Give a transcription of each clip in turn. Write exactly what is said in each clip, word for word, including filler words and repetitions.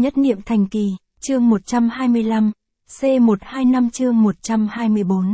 Nhất niệm thành kỳ, chương một trăm hai mươi lăm, C một trăm hai mươi lăm chương một trăm hai mươi bốn.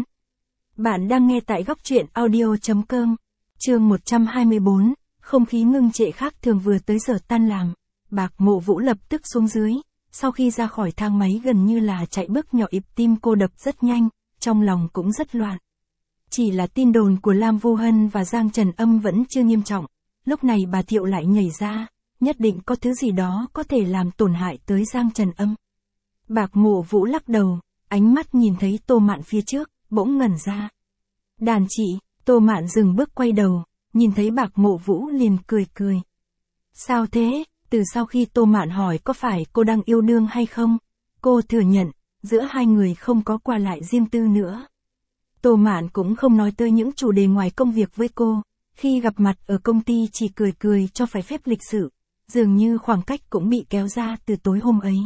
Bạn đang nghe tại góc truyện audio.com, chương một trăm hai mươi bốn, không khí ngưng trệ khác thường vừa tới giờ tan làm. Bạc Mộ Vũ lập tức xuống dưới, sau khi ra khỏi thang máy gần như là chạy bước nhỏ, nhịp tim cô đập rất nhanh, trong lòng cũng rất loạn. Chỉ là tin đồn của Lam Vô Hân và Giang Trần Âm vẫn chưa nghiêm trọng, lúc này bà Thiệu lại nhảy ra, nhất định có thứ gì đó có thể làm tổn hại tới Giang Trần Âm. Bạc Mộ Vũ lắc đầu, ánh mắt nhìn thấy Tô Mạn phía trước, bỗng ngẩn ra. Đàn chị, Tô Mạn dừng bước quay đầu, nhìn thấy Bạc Mộ Vũ liền cười cười. Sao thế? Từ sau khi Tô Mạn hỏi có phải cô đang yêu đương hay không, cô thừa nhận, giữa hai người không có qua lại riêng tư nữa. Tô Mạn cũng không nói tới những chủ đề ngoài công việc với cô, khi gặp mặt ở công ty chỉ cười cười cho phải phép lịch sự, dường như khoảng cách cũng bị kéo ra từ tối hôm ấy.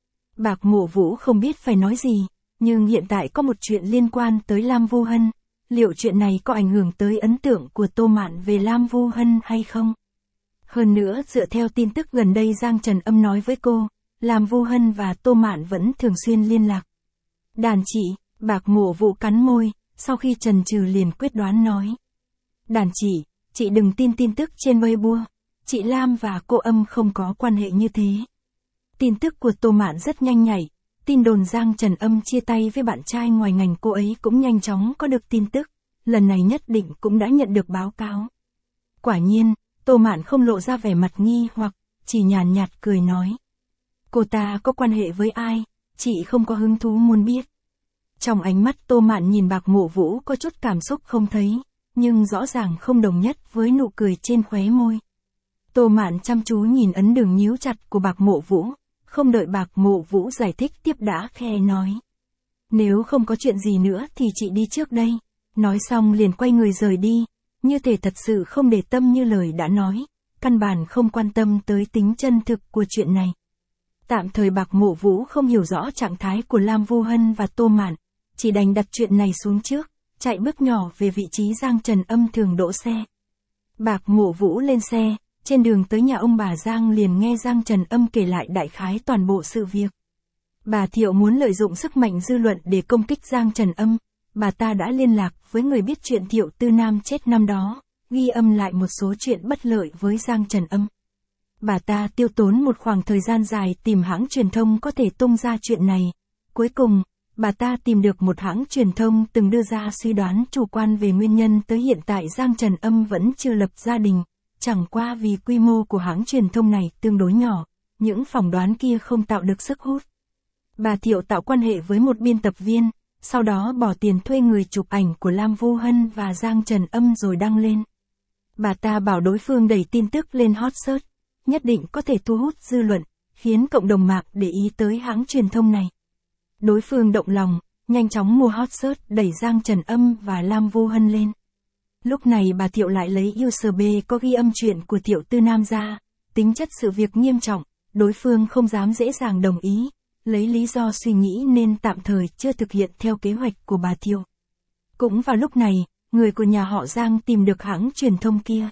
Bạc Mộ Vũ không biết phải nói gì, nhưng hiện tại có một chuyện liên quan tới Lam Vô Hân, liệu chuyện này có ảnh hưởng tới ấn tượng của Tô Mạn về Lam Vô Hân hay không? Hơn nữa dựa theo tin tức gần đây Giang Trần Âm nói với cô, Lam Vô Hân và Tô Mạn vẫn thường xuyên liên lạc. Đàn chị, Bạc Mộ Vũ cắn môi, sau khi chần chừ liền quyết đoán nói. Đàn chị, chị đừng tin tin tức trên Weibo, chị Lam và cô Âm không có quan hệ như thế. Tin tức của Tô Mạn rất nhanh nhạy, tin đồn Giang Trần Âm chia tay với bạn trai ngoài ngành cô ấy cũng nhanh chóng có được tin tức, lần này nhất định cũng đã nhận được báo cáo. Quả nhiên, Tô Mạn không lộ ra vẻ mặt nghi hoặc, chỉ nhàn nhạt cười nói. Cô ta có quan hệ với ai, chị không có hứng thú muốn biết. Trong ánh mắt Tô Mạn nhìn Bạc Mộ Vũ có chút cảm xúc không thấy, nhưng rõ ràng không đồng nhất với nụ cười trên khóe môi. Tô Mạn chăm chú nhìn ấn đường nhíu chặt của Bạc Mộ Vũ, không đợi Bạc Mộ Vũ giải thích tiếp đã khe nói. Nếu không có chuyện gì nữa thì chị đi trước đây. Nói xong liền quay người rời đi, như thể thật sự không để tâm như lời đã nói, căn bản không quan tâm tới tính chân thực của chuyện này. Tạm thời Bạc Mộ Vũ không hiểu rõ trạng thái của Lam Vô Hân và Tô Mạn, chỉ đành đặt chuyện này xuống trước, chạy bước nhỏ về vị trí Giang Trần Âm thường đỗ xe. Bạc Mộ Vũ lên xe, trên đường tới nhà ông bà Giang liền nghe Giang Trần Âm kể lại đại khái toàn bộ sự việc. Bà Thiệu muốn lợi dụng sức mạnh dư luận để công kích Giang Trần Âm, bà ta đã liên lạc với người biết chuyện Thiệu Tư Nam chết năm đó, ghi âm lại một số chuyện bất lợi với Giang Trần Âm. Bà ta tiêu tốn một khoảng thời gian dài tìm hãng truyền thông có thể tung ra chuyện này. Cuối cùng, bà ta tìm được một hãng truyền thông từng đưa ra suy đoán chủ quan về nguyên nhân tới hiện tại Giang Trần Âm vẫn chưa lập gia đình. Chẳng qua vì quy mô của hãng truyền thông này tương đối nhỏ, những phỏng đoán kia không tạo được sức hút. Bà Thiệu tạo quan hệ với một biên tập viên, sau đó bỏ tiền thuê người chụp ảnh của Lam Vô Hân và Giang Trần Âm rồi đăng lên. Bà ta bảo đối phương đẩy tin tức lên hot search, nhất định có thể thu hút dư luận, khiến cộng đồng mạng để ý tới hãng truyền thông này. Đối phương động lòng, nhanh chóng mua hot search đẩy Giang Trần Âm và Lam Vô Hân lên. Lúc này bà Thiệu lại lấy u ét bê có ghi âm chuyện của Thiệu Tư Nam ra, tính chất sự việc nghiêm trọng, đối phương không dám dễ dàng đồng ý, lấy lý do suy nghĩ nên tạm thời chưa thực hiện theo kế hoạch của bà Thiệu. Cũng vào lúc này, người của nhà họ Giang tìm được hãng truyền thông kia.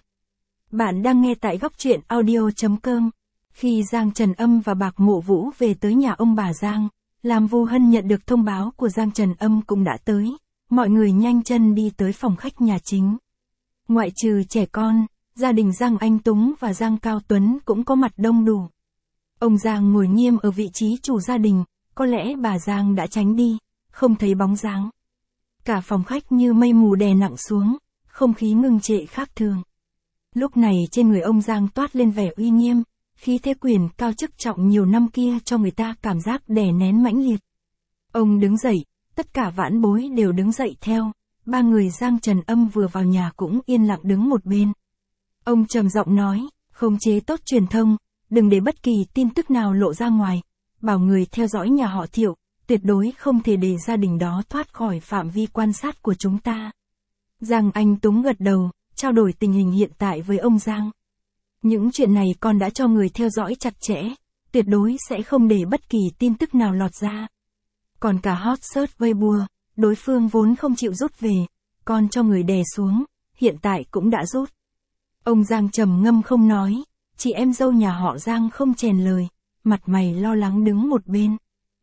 Bạn đang nghe tại góc truyện audio.com. Khi Giang Trần Âm và Bạc Mộ Vũ về tới nhà ông bà Giang, Lam Vô Hân nhận được thông báo của Giang Trần Âm cũng đã tới. Mọi người nhanh chân đi tới phòng khách nhà chính. Ngoại trừ trẻ con, gia đình Giang Anh Túng và Giang Cao Tuấn cũng có mặt đông đủ. Ông Giang ngồi nghiêm ở vị trí chủ gia đình, có lẽ bà Giang đã tránh đi, không thấy bóng dáng. Cả phòng khách như mây mù đè nặng xuống, không khí ngưng trệ khác thường. Lúc này trên người ông Giang toát lên vẻ uy nghiêm, khí thế quyền cao chức trọng nhiều năm kia cho người ta cảm giác đè nén mãnh liệt. Ông đứng dậy, tất cả vãn bối đều đứng dậy theo, ba người Giang Trần Âm vừa vào nhà cũng yên lặng đứng một bên. Ông trầm giọng nói, khống chế tốt truyền thông, đừng để bất kỳ tin tức nào lộ ra ngoài, bảo người theo dõi nhà họ Thiệu, tuyệt đối không thể để gia đình đó thoát khỏi phạm vi quan sát của chúng ta. Giang Anh Túng gật đầu, trao đổi tình hình hiện tại với ông Giang. Những chuyện này con đã cho người theo dõi chặt chẽ, tuyệt đối sẽ không để bất kỳ tin tức nào lọt ra. Còn cả hot search Weibo, đối phương vốn không chịu rút về, con cho người đè xuống, hiện tại cũng đã rút. Ông Giang trầm ngâm không nói, chị em dâu nhà họ Giang không chèn lời, mặt mày lo lắng đứng một bên.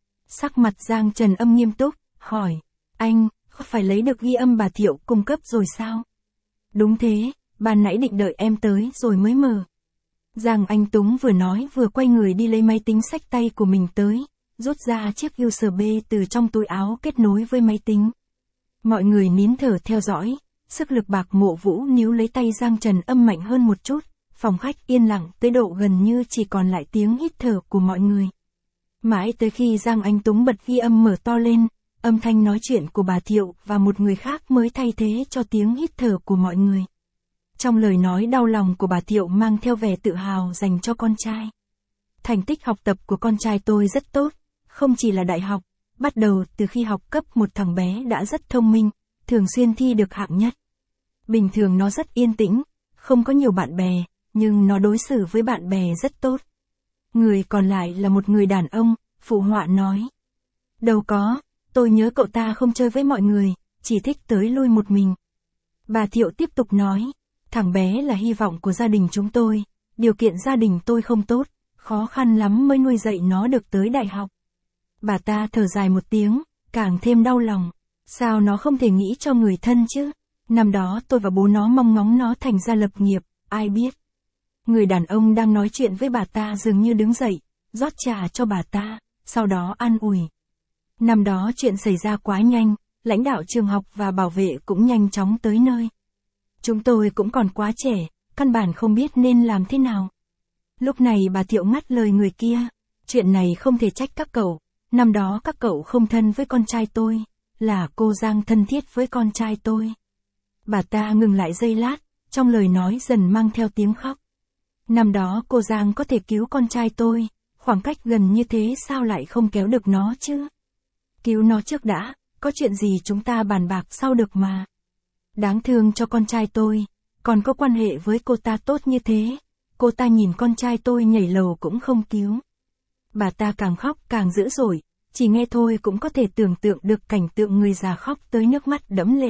Sắc mặt Giang Trần Âm nghiêm túc, hỏi, anh, có phải lấy được ghi âm bà Thiệu cung cấp rồi sao? Đúng thế, ban nãy định đợi em tới rồi mới mở. Giang Anh Túng vừa nói vừa quay người đi lấy máy tính xách tay của mình tới, rút ra chiếc u ét bê từ trong túi áo kết nối với máy tính. Mọi người nín thở theo dõi, sức lực Bạc Mộ Vũ níu lấy tay Giang Trần Âm mạnh hơn một chút, phòng khách yên lặng tới độ gần như chỉ còn lại tiếng hít thở của mọi người. Mãi tới khi Giang Anh Túng bật ghi âm mở to lên, âm thanh nói chuyện của bà Thiệu và một người khác mới thay thế cho tiếng hít thở của mọi người. Trong lời nói đau lòng của bà Thiệu mang theo vẻ tự hào dành cho con trai. Thành tích học tập của con trai tôi rất tốt, không chỉ là đại học, bắt đầu từ khi học cấp một thằng bé đã rất thông minh, thường xuyên thi được hạng nhất. Bình thường nó rất yên tĩnh, không có nhiều bạn bè, nhưng nó đối xử với bạn bè rất tốt. Người còn lại là một người đàn ông, phụ họa nói. Đâu có, tôi nhớ cậu ta không chơi với mọi người, chỉ thích tới lui một mình. Bà Thiệu tiếp tục nói, thằng bé là hy vọng của gia đình chúng tôi, điều kiện gia đình tôi không tốt, khó khăn lắm mới nuôi dạy nó được tới đại học. Bà ta thở dài một tiếng, càng thêm đau lòng, sao nó không thể nghĩ cho người thân chứ? Năm đó tôi và bố nó mong ngóng nó thành ra lập nghiệp, ai biết. Người đàn ông đang nói chuyện với bà ta dường như đứng dậy, rót trà cho bà ta, sau đó an ủi. Năm đó chuyện xảy ra quá nhanh, lãnh đạo trường học và bảo vệ cũng nhanh chóng tới nơi. Chúng tôi cũng còn quá trẻ, căn bản không biết nên làm thế nào. Lúc này bà Thiệu ngắt lời người kia, chuyện này không thể trách các cậu, năm đó các cậu không thân với con trai tôi, là cô Giang thân thiết với con trai tôi. Bà ta ngừng lại giây lát, trong lời nói dần mang theo tiếng khóc. Năm đó cô Giang có thể cứu con trai tôi, khoảng cách gần như thế sao lại không kéo được nó chứ? Cứu nó trước đã, có chuyện gì chúng ta bàn bạc sau được mà. Đáng thương cho con trai tôi, còn có quan hệ với cô ta tốt như thế, cô ta nhìn con trai tôi nhảy lầu cũng không cứu. Bà ta càng khóc càng dữ dội, chỉ nghe thôi cũng có thể tưởng tượng được cảnh tượng người già khóc tới nước mắt đẫm lệ.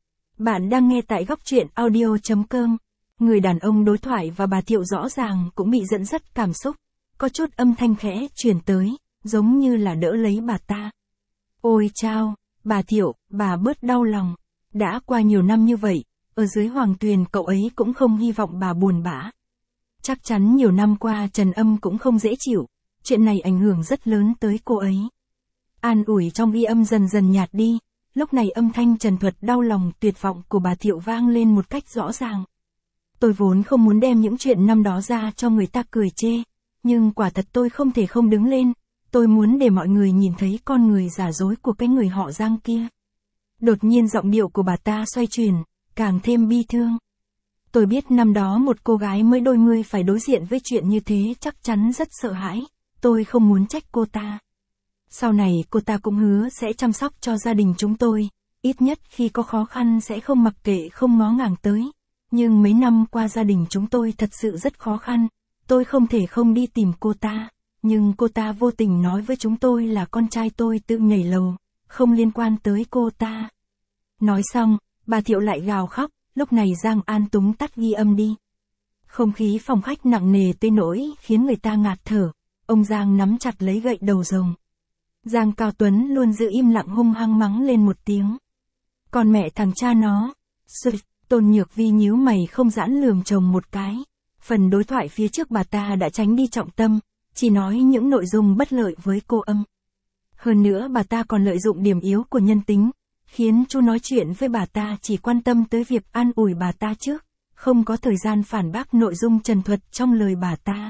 Bạn đang nghe tại góc truyện audio chấm com. Người đàn ông đối thoại và bà Thiệu rõ ràng cũng bị dẫn dắt cảm xúc, có chút âm thanh khẽ truyền tới, giống như là đỡ lấy bà ta. Ôi chao, bà Thiệu, bà bớt đau lòng. Đã qua nhiều năm như vậy, ở dưới Hoàng Tuyền cậu ấy cũng không hy vọng bà buồn bã. Chắc chắn nhiều năm qua Trần Âm cũng không dễ chịu, chuyện này ảnh hưởng rất lớn tới cô ấy. An ủi trong ghi âm dần dần nhạt đi, lúc này âm thanh trần thuật đau lòng tuyệt vọng của bà Thiệu vang lên một cách rõ ràng. Tôi vốn không muốn đem những chuyện năm đó ra cho người ta cười chê, nhưng quả thật tôi không thể không đứng lên, tôi muốn để mọi người nhìn thấy con người giả dối của cái người họ Giang kia. Đột nhiên giọng điệu của bà ta xoay chuyển, càng thêm bi thương. Tôi biết năm đó một cô gái mới đôi mươi phải đối diện với chuyện như thế chắc chắn rất sợ hãi, tôi không muốn trách cô ta. Sau này cô ta cũng hứa sẽ chăm sóc cho gia đình chúng tôi, ít nhất khi có khó khăn sẽ không mặc kệ không ngó ngàng tới. Nhưng mấy năm qua gia đình chúng tôi thật sự rất khó khăn, tôi không thể không đi tìm cô ta, nhưng cô ta vô tình nói với chúng tôi là con trai tôi tự nhảy lầu, không liên quan tới cô ta. Nói xong, bà Thiệu lại gào khóc, lúc này Giang An Túng tắt ghi âm đi. Không khí phòng khách nặng nề tới nỗi khiến người ta ngạt thở, ông Giang nắm chặt lấy gậy đầu rồng. Giang Cao Tuấn luôn giữ im lặng hung hăng mắng lên một tiếng. Còn mẹ thằng cha nó, sụt. Tôn Nhược Vi nhíu mày không giãn lườm chồng một cái. Phần đối thoại phía trước bà ta đã tránh đi trọng tâm, chỉ nói những nội dung bất lợi với cô Âm. Hơn nữa bà ta còn lợi dụng điểm yếu của nhân tính, khiến Chu nói chuyện với bà ta chỉ quan tâm tới việc an ủi bà ta trước, không có thời gian phản bác nội dung trần thuật trong lời bà ta.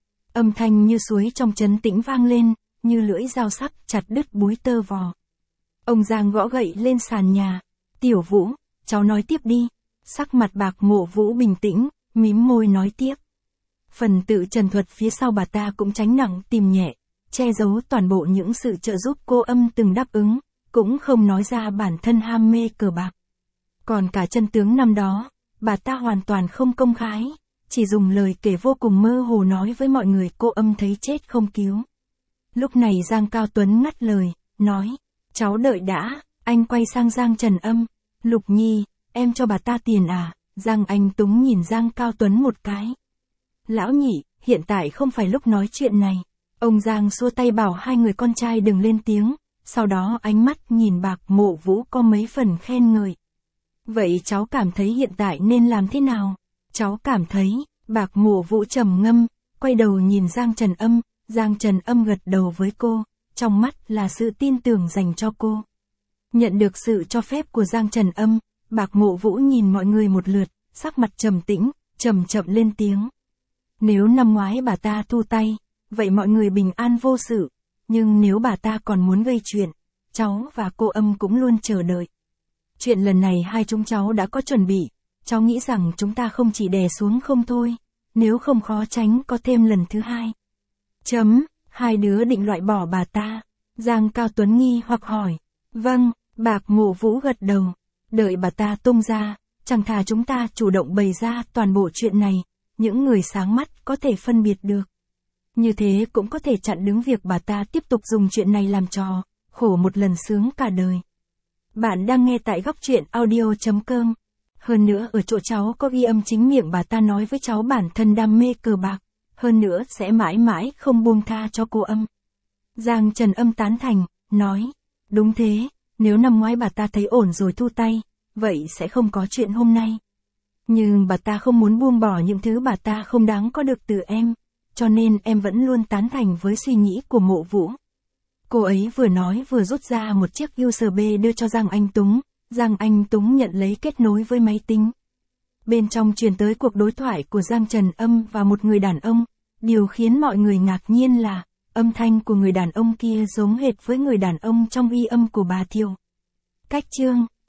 Âm thanh như suối trong trấn tĩnh vang lên, như lưỡi dao sắc chặt đứt búi tơ vò. Ông Giang gõ gậy lên sàn nhà. Tiểu Vũ, cháu nói tiếp đi. Sắc mặt Bạc Mộ Vũ bình tĩnh, mím môi nói tiếp. Phần tự trần thuật phía sau bà ta cũng tránh nặng tìm nhẹ, che giấu toàn bộ những sự trợ giúp cô Âm từng đáp ứng, cũng không nói ra bản thân ham mê cờ bạc. Còn cả chân tướng năm đó, bà ta hoàn toàn không công khai, chỉ dùng lời kể vô cùng mơ hồ nói với mọi người cô Âm thấy chết không cứu. Lúc này Giang Cao Tuấn ngắt lời, nói, cháu đợi đã, anh quay sang Giang Trần Âm, Lục Nhi, em cho bà ta tiền à? Giang Anh Túng nhìn Giang Cao Tuấn một cái. Lão nhị, hiện tại không phải lúc nói chuyện này. Ông Giang xua tay bảo hai người con trai đừng lên tiếng, sau đó ánh mắt nhìn Bạc Mộ Vũ có mấy phần khen ngợi. Vậy cháu cảm thấy hiện tại nên làm thế nào? Cháu cảm thấy, Bạc Mộ Vũ trầm ngâm, quay đầu nhìn Giang Trần Âm, Giang Trần Âm gật đầu với cô, trong mắt là sự tin tưởng dành cho cô. Nhận được sự cho phép của Giang Trần Âm, Bạc Mộ Vũ nhìn mọi người một lượt, sắc mặt trầm tĩnh, chậm chậm lên tiếng. Nếu năm ngoái bà ta thu tay, vậy mọi người bình an vô sự, nhưng nếu bà ta còn muốn gây chuyện, cháu và cô Âm cũng luôn chờ đợi. Chuyện lần này hai chúng cháu đã có chuẩn bị, cháu nghĩ rằng chúng ta không chỉ đè xuống không thôi, nếu không khó tránh có thêm lần thứ hai. Chấm, hai đứa định loại bỏ bà ta. Giang Cao Tuấn nghi hoặc hỏi. Vâng, Bạc Mộ Vũ gật đầu. Đợi bà ta tung ra, chẳng thà chúng ta chủ động bày ra toàn bộ chuyện này, những người sáng mắt có thể phân biệt được. Như thế cũng có thể chặn đứng việc bà ta tiếp tục dùng chuyện này làm trò, khổ một lần sướng cả đời. Bạn đang nghe tại góc truyện audio chấm com. Hơn nữa ở chỗ cháu có ghi âm chính miệng bà ta nói với cháu bản thân đam mê cờ bạc, hơn nữa sẽ mãi mãi không buông tha cho cô Âm. Giang Trần Âm tán thành, nói, đúng thế, nếu năm ngoái bà ta thấy ổn rồi thu tay, vậy sẽ không có chuyện hôm nay. Nhưng bà ta không muốn buông bỏ những thứ bà ta không đáng có được từ em, cho nên em vẫn luôn tán thành với suy nghĩ của Mộ Vũ. Cô ấy vừa nói vừa rút ra một chiếc u ét bê đưa cho Giang Anh Túng, Giang Anh Túng nhận lấy kết nối với máy tính. Bên trong truyền tới cuộc đối thoại của Giang Trần Âm và một người đàn ông, điều khiến mọi người ngạc nhiên là, âm thanh của người đàn ông kia giống hệt với người đàn ông trong ghi âm của bà Thiều. Cách chương